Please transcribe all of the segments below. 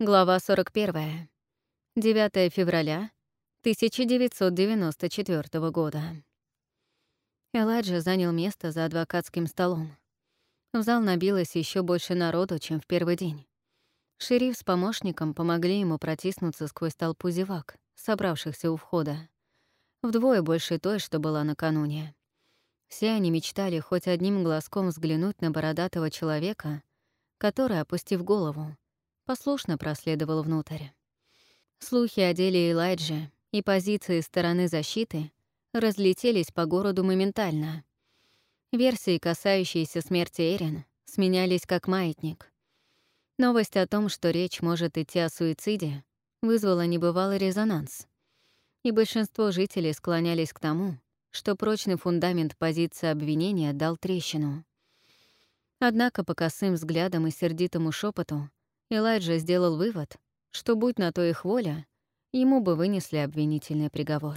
Глава 41. 9 февраля 1994 года. Элайджа занял место за адвокатским столом. В зал набилось еще больше народу, чем в первый день. Шериф с помощником помогли ему протиснуться сквозь толпу зевак, собравшихся у входа. Вдвое больше той, что была накануне. Все они мечтали хоть одним глазком взглянуть на бородатого человека, который, опустив голову, послушно проследовал внутрь. Слухи о деле Элайджи и позиции стороны защиты разлетелись по городу моментально. Версии, касающиеся смерти Эрин, сменялись как маятник. Новость о том, что речь может идти о суициде, вызвала небывалый резонанс. И большинство жителей склонялись к тому, что прочный фундамент позиции обвинения дал трещину. Однако по косым взглядам и сердитому шепоту Элайджа сделал вывод, что, будь на то их воля, ему бы вынесли обвинительный приговор.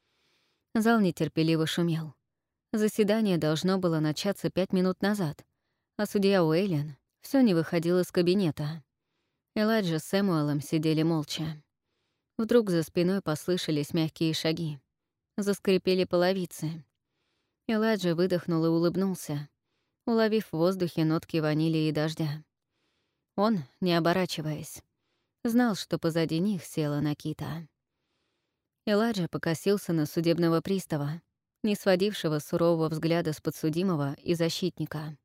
Зал нетерпеливо шумел. Заседание должно было начаться 5 минут назад, а судья Уэйлен все не выходил из кабинета. Элайджа с Сэмуэлом сидели молча. Вдруг за спиной послышались мягкие шаги. Заскрипели половицы. Элайджа выдохнул и улыбнулся, уловив в воздухе нотки ванили и дождя. Он, не оборачиваясь, знал, что позади них села Накита. Элайджа покосился на судебного пристава, не сводившего сурового взгляда с подсудимого и защитника.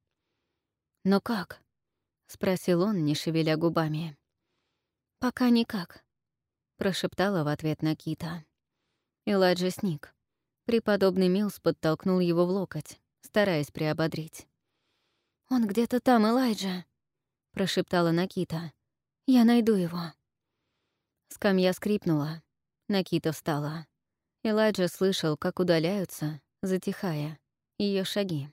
«Но как?» — спросил он, не шевеля губами. «Пока никак», — прошептала в ответ Накита. Элайджа сник. Преподобный Милс подтолкнул его в локоть, стараясь приободрить. «Он где-то там, Элайджа», — прошептала Накита. «Я найду его». Скамья скрипнула. Накита встала. Элайджа слышал, как удаляются, затихая, ее шаги.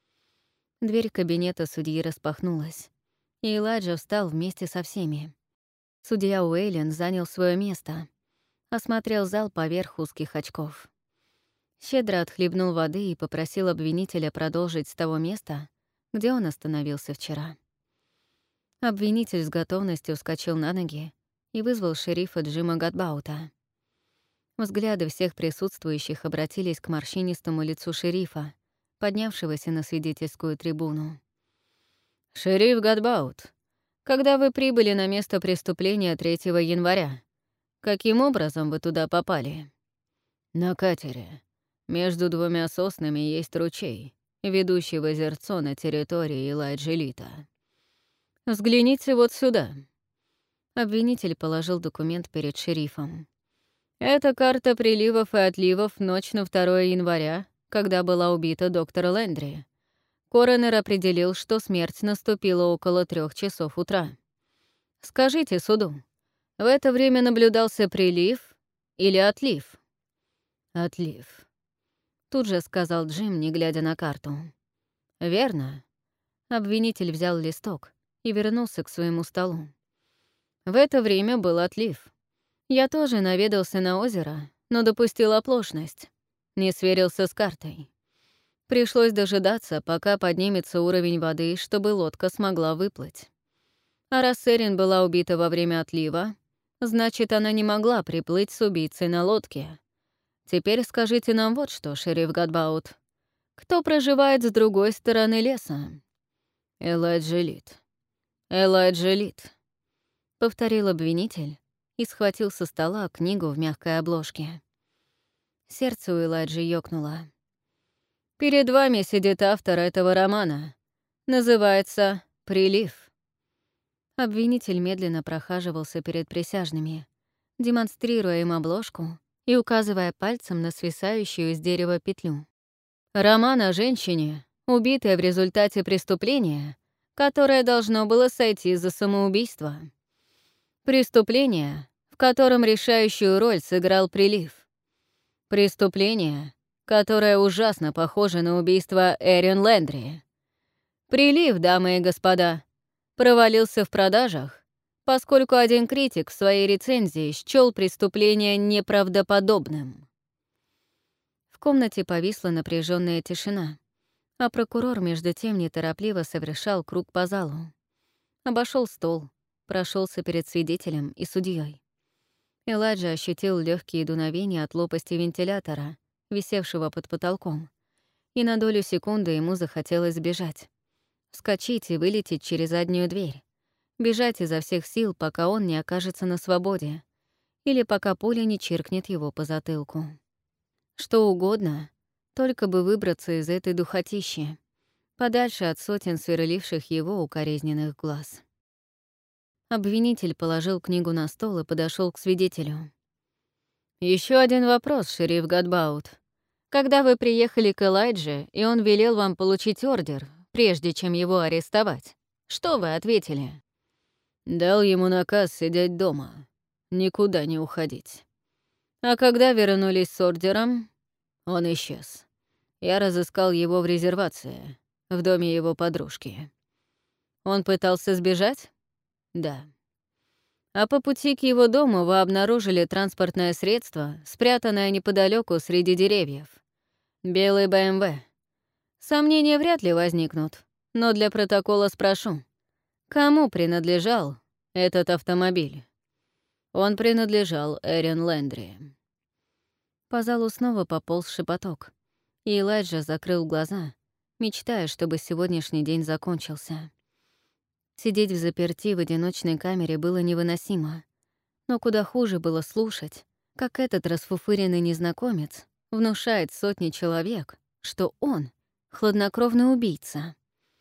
Дверь кабинета судьи распахнулась, и Элайджа встал вместе со всеми. Судья Уэйлен занял свое место, осмотрел зал поверх узких очков. Щедро отхлебнул воды и попросил обвинителя продолжить с того места, где он остановился вчера. Обвинитель с готовностью вскочил на ноги и вызвал шерифа Джима Гадбаута. Взгляды всех присутствующих обратились к морщинистому лицу шерифа, поднявшегося на свидетельскую трибуну. «Шериф Гадбаут, когда вы прибыли на место преступления 3 января, каким образом вы туда попали?» «На катере. Между двумя соснами есть ручей, ведущий в озерцо на территории Элайджи-Лита. Взгляните вот сюда». Обвинитель положил документ перед шерифом. «Это карта приливов и отливов в ночь на 2 января, когда была убита доктор Лэндри. Коронер определил, что смерть наступила около 3 часов утра. Скажите суду, в это время наблюдался прилив или отлив?» «Отлив», — тут же сказал Джим, не глядя на карту. «Верно». Обвинитель взял листок и вернулся к своему столу. «В это время был отлив. Я тоже наведался на озеро, но допустил оплошность. Не сверился с картой. Пришлось дожидаться, пока поднимется уровень воды, чтобы лодка смогла выплыть. А раз Эрин была убита во время отлива, значит, она не могла приплыть с убийцей на лодке. Теперь скажите нам вот что, шериф Гадбаут. Кто проживает с другой стороны леса?» «Элайджи-Лит. Элайджи-Лит», — повторил обвинитель и схватил со стола книгу в мягкой обложке. Сердце у Элайджи ёкнуло. «Перед вами сидит автор этого романа. Называется «Прилив». Обвинитель медленно прохаживался перед присяжными, демонстрируя им обложку и указывая пальцем на свисающую из дерева петлю. «Роман о женщине, убитой в результате преступления, которое должно было сойти за самоубийство. Преступление, в котором решающую роль сыграл прилив. Преступление, которое ужасно похоже на убийство Эрин Лэндри. Прилив, дамы и господа, провалился в продажах, поскольку один критик в своей рецензии счёл преступление неправдоподобным». В комнате повисла напряженная тишина, а прокурор между тем неторопливо совершал круг по залу. Обошел стол, прошелся перед свидетелем и судьей. Элайджа ощутил легкие дуновения от лопасти вентилятора, висевшего под потолком, и на долю секунды ему захотелось сбежать. Вскочить и вылететь через заднюю дверь. Бежать изо всех сил, пока он не окажется на свободе, или пока пуля не чиркнет его по затылку. Что угодно, только бы выбраться из этой духотищи, подальше от сотен сверливших его укоризненных глаз. Обвинитель положил книгу на стол и подошел к свидетелю. Еще один вопрос, шериф Гадбаут. Когда вы приехали к Элайдже, и он велел вам получить ордер, прежде чем его арестовать, что вы ответили?» «Дал ему наказ сидеть дома, никуда не уходить. А когда вернулись с ордером, он исчез. Я разыскал его в резервации, в доме его подружки. Он пытался сбежать? Да. А по пути к его дому вы обнаружили транспортное средство, спрятанное неподалеку среди деревьев. Белый БМВ. Сомнения вряд ли возникнут, но для протокола спрошу. Кому принадлежал этот автомобиль? Он принадлежал Эрин Лэндри. По залу снова пополз шепоток, и Элайджа закрыл глаза, мечтая, чтобы сегодняшний день закончился. Сидеть взаперти в одиночной камере было невыносимо, но куда хуже было слушать, как этот расфуфыренный незнакомец внушает сотни человек, что он — хладнокровный убийца.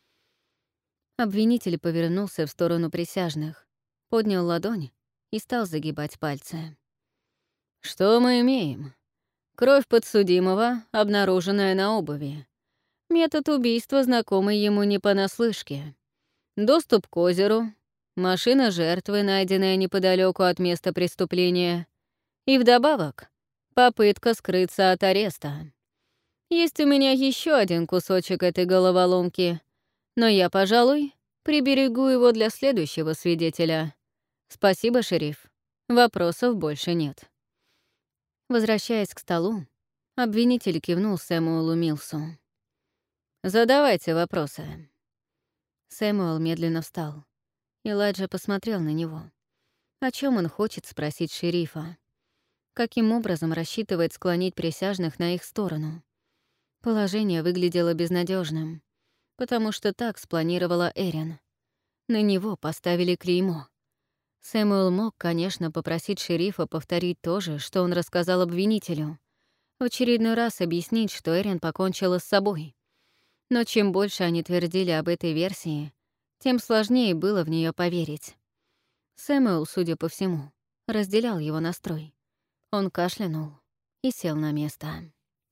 Обвинитель повернулся в сторону присяжных, поднял ладонь и стал загибать пальцы. «Что мы имеем? Кровь подсудимого, обнаруженная на обуви. Метод убийства, знакомый ему не понаслышке. Доступ к озеру, машина жертвы, найденная неподалеку от места преступления. И вдобавок попытка скрыться от ареста. Есть у меня еще один кусочек этой головоломки, но я, пожалуй, приберегу его для следующего свидетеля. Спасибо, шериф. Вопросов больше нет». Возвращаясь к столу, обвинитель кивнул Сэмуэлу Милсу. «Задавайте вопросы». Сэмуэл медленно встал. Элайджа посмотрел на него. О чем он хочет спросить шерифа? Каким образом рассчитывает склонить присяжных на их сторону? Положение выглядело безнадежным, потому что так спланировала Эрин. На него поставили клеймо. Сэмуэл мог, конечно, попросить шерифа повторить то же, что он рассказал обвинителю. В очередной раз объяснить, что Эрин покончила с собой. Но чем больше они твердили об этой версии, тем сложнее было в нее поверить. Сэмуэл, судя по всему, разделял его настрой. Он кашлянул и сел на место.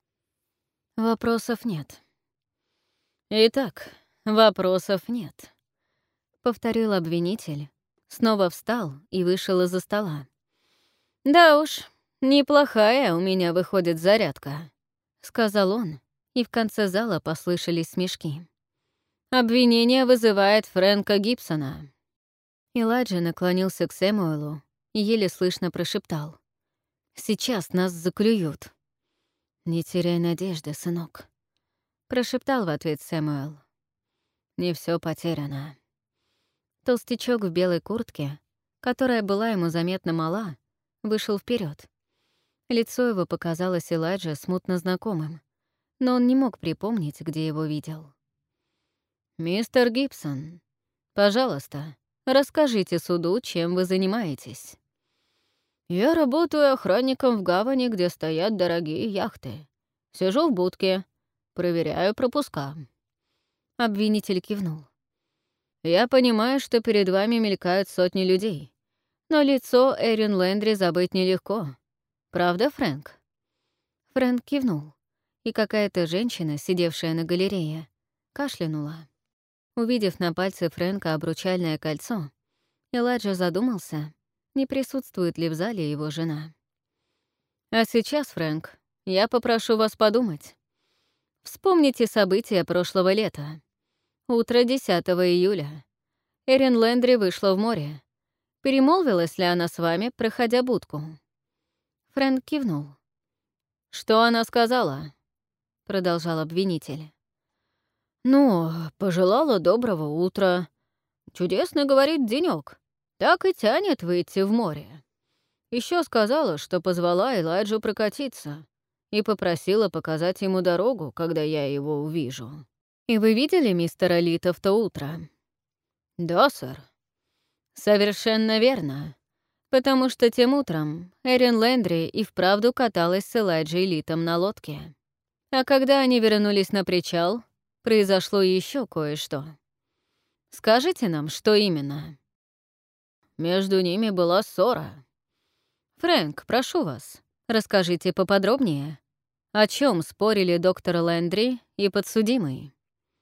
«Вопросов нет». «Итак, вопросов нет», — повторил обвинитель, снова встал и вышел из-за стола. «Да уж, неплохая у меня выходит зарядка», — сказал он, и в конце зала послышались смешки. «Обвинение вызывает Фрэнка Гибсона». Элайджа наклонился к Сэмуэлу и еле слышно прошептал: «Сейчас нас заклюют». «Не теряй надежды, сынок», — прошептал в ответ Сэмуэл. «Не все потеряно». Толстячок в белой куртке, которая была ему заметно мала, вышел вперед. Лицо его показалось Элайджа смутно знакомым, но он не мог припомнить, где его видел. «Мистер Гибсон, пожалуйста, расскажите суду, чем вы занимаетесь». «Я работаю охранником в гавани, где стоят дорогие яхты. Сижу в будке, проверяю пропуска». Обвинитель кивнул. «Я понимаю, что перед вами мелькают сотни людей, но лицо Эрин Лэндри забыть нелегко. Правда, Фрэнк?» Фрэнк кивнул, и какая-то женщина, сидевшая на галерее, кашлянула. Увидев на пальце Фрэнка обручальное кольцо, Элайджа задумался, не присутствует ли в зале его жена. «А сейчас, Фрэнк, я попрошу вас подумать. Вспомните события прошлого лета. Утро 10 июля. Эрин Лэндри вышла в море. Перемолвилась ли она с вами, проходя будку?» Фрэнк кивнул. «Что она сказала?» — продолжал обвинитель. «Ну, пожелала доброго утра. Чудесный, говорит, денёк. так и тянет выйти в море. Еще сказала, что позвала Элайджу прокатиться и попросила показать ему дорогу, когда я его увижу. И вы видели мистера Лита в то утро? Да, сэр. Совершенно верно. Потому что тем утром Эрин Лэндри и вправду каталась с Элайджей Литом на лодке. А когда они вернулись на причал, произошло еще кое-что. Скажите нам, что именно? Между ними была ссора. Фрэнк, прошу вас, расскажите поподробнее, о чем спорили доктор Лэндри и подсудимый.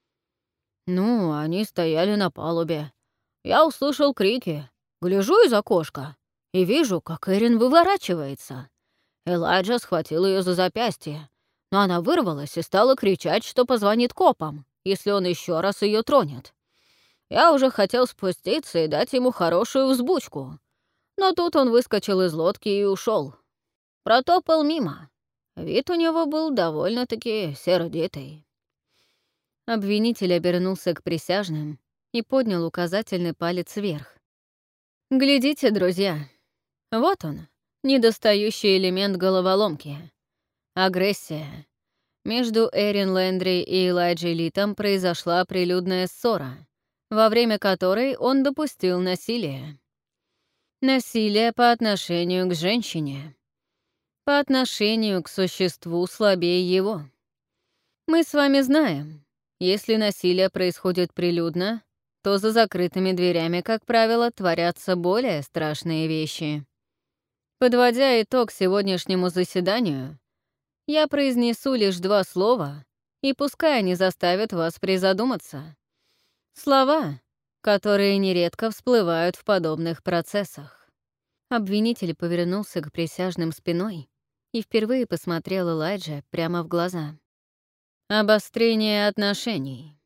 Ну, они стояли на палубе. Я услышал крики. Гляжу из окошка и вижу, как Эрин выворачивается. Элайджа схватил ее за запястье, но она вырвалась и стала кричать, что позвонит копам, если он еще раз ее тронет. Я уже хотел спуститься и дать ему хорошую взбучку, но тут он выскочил из лодки и ушел. Протопал мимо. Вид у него был довольно-таки сердитый. Обвинитель обернулся к присяжным и поднял указательный палец вверх. «Глядите, друзья, вот он, недостающий элемент головоломки. Агрессия. Между Эрин Лэндри и Элайджей Литом произошла прилюдная ссора, во время которой он допустил насилие. Насилие по отношению к женщине. По отношению к существу слабее его. Мы с вами знаем, если насилие происходит прилюдно, то за закрытыми дверями, как правило, творятся более страшные вещи. Подводя итог сегодняшнему заседанию, я произнесу лишь 2 слова, и пускай они заставят вас призадуматься. Слова, которые нередко всплывают в подобных процессах. Обвинитель повернулся к присяжным спиной и впервые посмотрел Элайдже прямо в глаза. Обострение отношений.